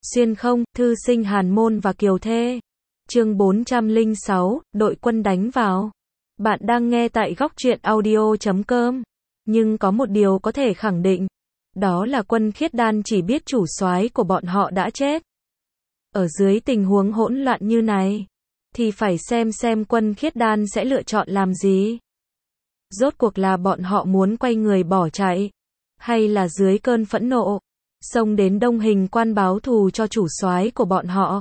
Xuyên không, thư sinh Hàn Môn và Kiều Thê. Chương 406, đội quân đánh vào. Bạn đang nghe tại góc truyện audio.com. Nhưng có một điều có thể khẳng định, đó là quân khiết đan chỉ biết chủ soái của bọn họ đã chết. Ở dưới tình huống hỗn loạn như này, thì phải xem quân khiết đan sẽ lựa chọn làm gì. Rốt cuộc là bọn họ muốn quay người bỏ chạy, hay là dưới cơn phẫn nộ, xông đến Đông Hình Quan báo thù cho chủ soái của bọn họ.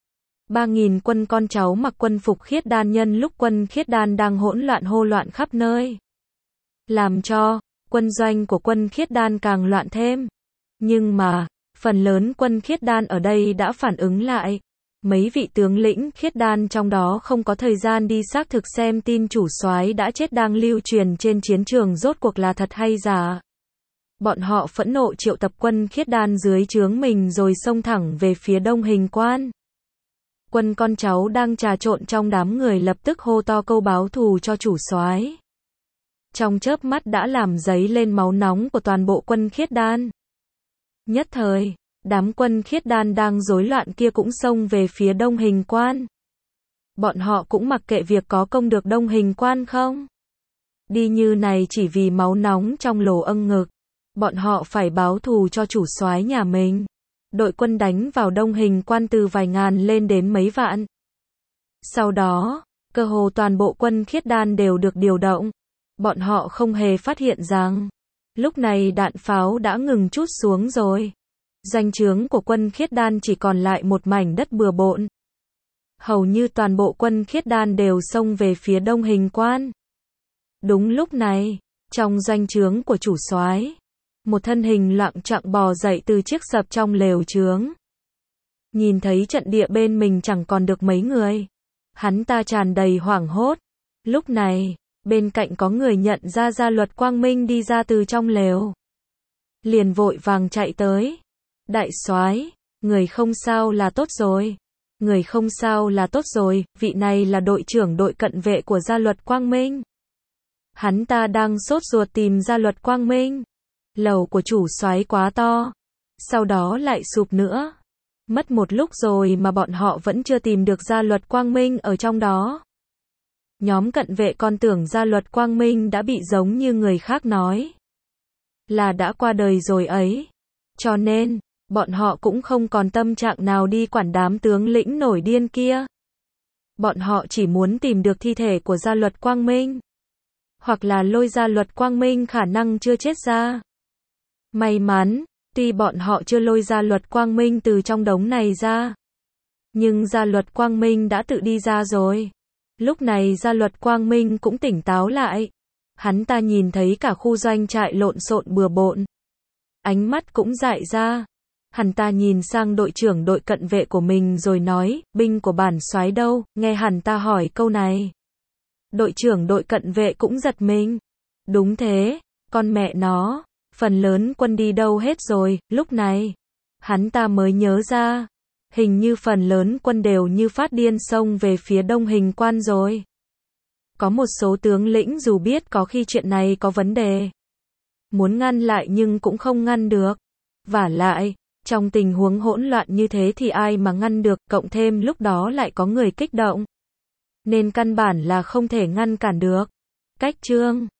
3.000 quân con cháu mặc quân phục khiết đan nhân lúc quân khiết đan đang hỗn loạn hô loạn khắp nơi, làm cho quân doanh của quân khiết đan càng loạn thêm. Nhưng mà, phần lớn quân khiết đan ở đây đã phản ứng lại. Mấy vị tướng lĩnh khiết đan trong đó không có thời gian đi xác thực xem tin chủ soái đã chết đang lưu truyền trên chiến trường rốt cuộc là thật hay giả. Bọn họ phẫn nộ triệu tập quân khiết đan dưới trướng mình rồi xông thẳng về phía Đông Hình Quan. Quân con cháu đang trà trộn trong đám người lập tức hô to câu báo thù cho chủ soái. Trong chớp mắt đã làm dấy lên máu nóng của toàn bộ quân khiết đan. Nhất thời, đám quân khiết đan đang rối loạn kia cũng xông về phía Đông Hình Quan. Bọn họ cũng mặc kệ việc có công được Đông Hình Quan không. Đi như này chỉ vì máu nóng trong lỗ âng ngực. Bọn họ phải báo thù cho chủ soái nhà mình. Đội quân đánh vào Đông Hình Quan từ vài ngàn lên đến mấy vạn. Sau đó, cơ hồ toàn bộ quân khiết đan đều được điều động. Bọn họ không hề phát hiện rằng, lúc này đạn pháo đã ngừng trút xuống rồi. Doanh trướng của quân khiết đan chỉ còn lại một mảnh đất bừa bộn. Hầu như toàn bộ quân khiết đan đều xông về phía Đông Hình Quan. Đúng lúc này, trong doanh trướng của chủ soái, một thân hình loạng choạng bò dậy từ chiếc sập trong lều trướng. Nhìn thấy trận địa bên mình chẳng còn được mấy người, hắn ta tràn đầy hoảng hốt. Lúc này, bên cạnh có người nhận ra Gia Luật Quang Minh đi ra từ trong lều, liền vội vàng chạy tới. Đại soái, người không sao là tốt rồi. Người không sao là tốt rồi, vị này là đội trưởng đội cận vệ của Gia Luật Quang Minh. Hắn ta đang sốt ruột tìm Gia Luật Quang Minh. Lầu của chủ soái quá to, sau đó lại sụp nữa. Mất một lúc rồi mà bọn họ vẫn chưa tìm được Gia Luật Quang Minh ở trong đó. Nhóm cận vệ còn tưởng Gia Luật Quang Minh đã bị giống như người khác nói, là đã qua đời rồi ấy. Cho nên, bọn họ cũng không còn tâm trạng nào đi quản đám tướng lĩnh nổi điên kia. Bọn họ chỉ muốn tìm được thi thể của Gia Luật Quang Minh, hoặc là lôi Gia Luật Quang Minh khả năng chưa chết ra. May mắn, tuy bọn họ chưa lôi Gia Luật Quang Minh từ trong đống này ra, nhưng Gia Luật Quang Minh đã tự đi ra rồi. Lúc này Gia Luật Quang Minh cũng tỉnh táo lại. Hắn ta nhìn thấy cả khu doanh trại lộn xộn bừa bộn, ánh mắt cũng dại ra. Hắn ta nhìn sang đội trưởng đội cận vệ của mình rồi nói, binh của bản soái đâu? Nghe hắn ta hỏi câu này, đội trưởng đội cận vệ cũng giật mình. Đúng thế, con mẹ nó, phần lớn quân đi đâu hết rồi. Lúc này, hắn ta mới nhớ ra, hình như phần lớn quân đều như phát điên xông về phía Đông Hình Quan rồi. Có một số tướng lĩnh dù biết có khi chuyện này có vấn đề, muốn ngăn lại nhưng cũng không ngăn được. Vả lại, trong tình huống hỗn loạn như thế thì ai mà ngăn được, cộng thêm lúc đó lại có người kích động, nên căn bản là không thể ngăn cản được. Cách chương